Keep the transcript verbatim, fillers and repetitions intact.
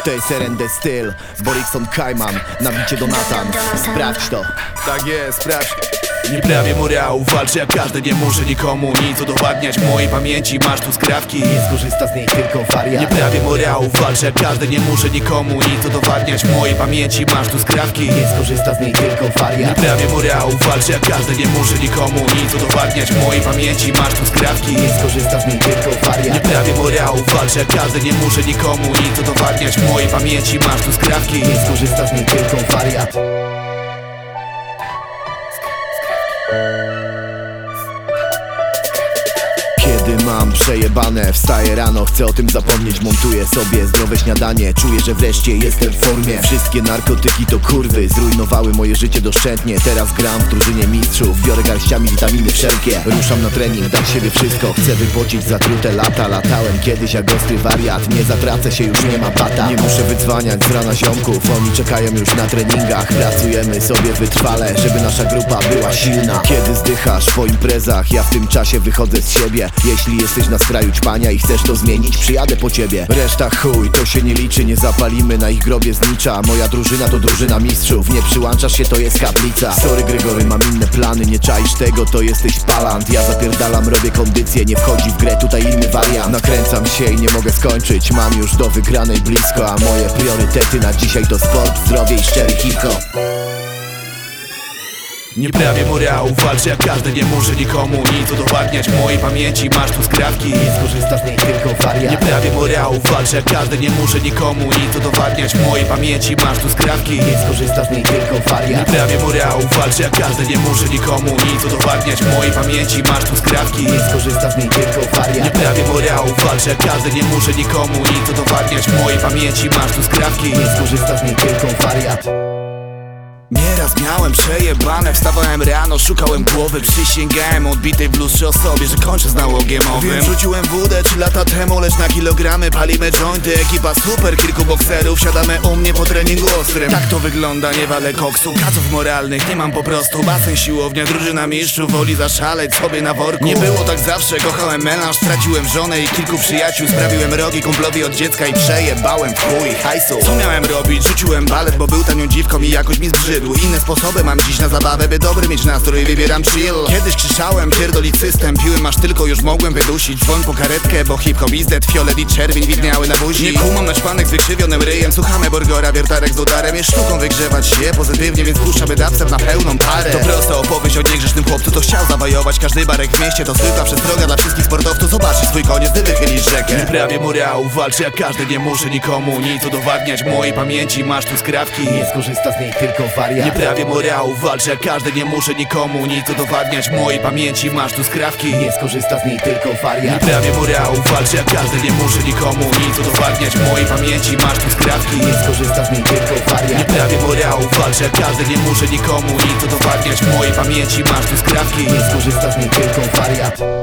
To jest R N D styl, Borikson Kajman, na bicie Donatan. Sprawdź to. Tak jest, sprawdź. Nie prawię morału, walczę jak każdy, nie muszę nikomu nic udowadniać mojej pamięci, masz tu skrawki. Nie skorzysta z niej tylko wariat. Nie prawię morału, walczę jak każdy, nie muszę nikomu nic udowadniać mojej pamięci, masz tu skrawki. Nie skorzysta z niej tylko wariat. Nie prawię morału, walczę jak każdy, nie muszę nikomu nic udowadniać mojej pamięci, masz tu skrawki. Nie skorzysta z niej tylko wariat. Nie prawię morału, walczę jak każdy, nie muszę nikomu nic udowadniać mojej pamięci, masz tu skrawki. Nie skorzysta z niej tylko wariat. Kiedy mam przejebane, wstaję rano, chcę o tym zapomnieć. Montuję sobie zdrowe śniadanie, czuję, że wreszcie jestem w formie. Wszystkie narkotyki to kurwy, zrujnowały moje życie doszczętnie. Teraz gram w drużynie mistrzów, biorę garściami witaminy wszelkie. Ruszam na trening, dać siebie wszystko, chcę wypocić zatrute lata. Latałem kiedyś jak ostry wariat, nie zatracę się, już nie ma bata. Nie muszę wydzwaniać z rana ziomków, oni czekają już na treningach. Pracujemy sobie wytrwale, żeby nasza grupa była silna. Kiedy zdychasz po imprezach, ja w tym czasie wychodzę z siebie. Jeśli jesteś na skraju ćpania i chcesz to zmienić, przyjadę po ciebie. Reszta chuj, to się nie liczy, nie zapalimy na ich grobie znicza. Moja drużyna to drużyna mistrzów, nie przyłączasz się, to jest kaplica. Sorry Gregory, mam inne plany, nie czaisz tego, to jesteś palant. Ja zapierdalam, robię kondycję, nie wchodzi w grę tutaj inny wariant. Nakręcam się i nie mogę skończyć, mam już do wygranej blisko. A moje priorytety na dzisiaj to sport, zdrowie i szczery hip-hop. Nie prawię morału, walczę jak każdy, nie muszę nikomu nic udowadniać mojej pamięci, masz tu skrawki. Nie skorzysta z niej tylko wariat. Nie prawię morału, walczę jak każdy, nie muszę nikomu nic udowadniać mojej pamięci, masz tu skrawki. Nie skorzysta z niej tylko wariat. Nie prawię morału, walczę jak każdy, nie muszę nikomu nic udowadniać mojej pamięci, masz tu skrawki. Nie skorzysta z niej tylko wariat. Nie prawię morału, walczę jak każdy, nie muszę nikomu nic udowadniać mojej pamięci, masz tu skrawki. Nie skorzysta z niej tylko wariat. Nieraz miałem przejebane, wstawałem rano, szukałem głowy. Przysięgałem odbitej w lustrze osobie, że kończę z nałogiem owym. Więc rzuciłem wódę trzy lata temu, lecz na kilogramy palimy jointy. Ekipa super, kilku bokserów, siadamy u mnie po treningu ostrym. Tak to wygląda, nie walę koksu, kaców moralnych nie mam po prostu. Basen, siłownia, drużyna mistrzów, woli zaszaleć sobie na worku. Nie było tak zawsze, kochałem melanż, straciłem żonę i kilku przyjaciół. Sprawiłem rogi kumplowi od dziecka i przejebałem w chuj hajsu. Co miałem robić? Rzuciłem balet, bo był tanią dziwką i jakoś mi zbrzydł. Inne sposoby mam dziś na zabawę, by dobry mieć nastrój, wybieram chill. Kiedyś krzyczałem, pierdolić system, piłem aż tylko już mogłem wydusić. Dzwoń po karetkę, bo hip-hop is dead, fiolet i czerwień widniały na buzi. Nie kumam naćpanek z wykrzywionym ryjem, słuchamy Borgora, wiertarek z udarem. Jest sztuką wygrzewać się pozytywnie, więc puszczamy dubstep na pełną parę. To prosta opowieść o niegrzecznym chłopcu, to chciał zawajować każdy barek w mieście. To zwykła przestroga dla wszystkich sportowców, zobaczysz swój koniec, gdy wychylisz rzekę. Nie prawię morału, walczę jak każdy, nie muszę nikomu nic udowadniać mojej pamięci, masz tu skrawki. Nie skorzysta z niej tylko wariat. Nie prawię morału, walczę jak każdy, nie muszę nikomu nic udowadniać mojej pamięci, masz tu skrawki. Nie skorzysta z niej tylko wariat. Nie prawię morału, walczę jak każdy, nie muszę nikomu nic udowadniać mojej pamięci, masz tu skrawki. Nie skorzysta z niej tylko wariat. Nie prawię morału, walczę jak każdy, nie muszę nikomu nic udowadniać mojej pamięci, masz tu skrawki. Nie skorzysta z niej tylko wariat.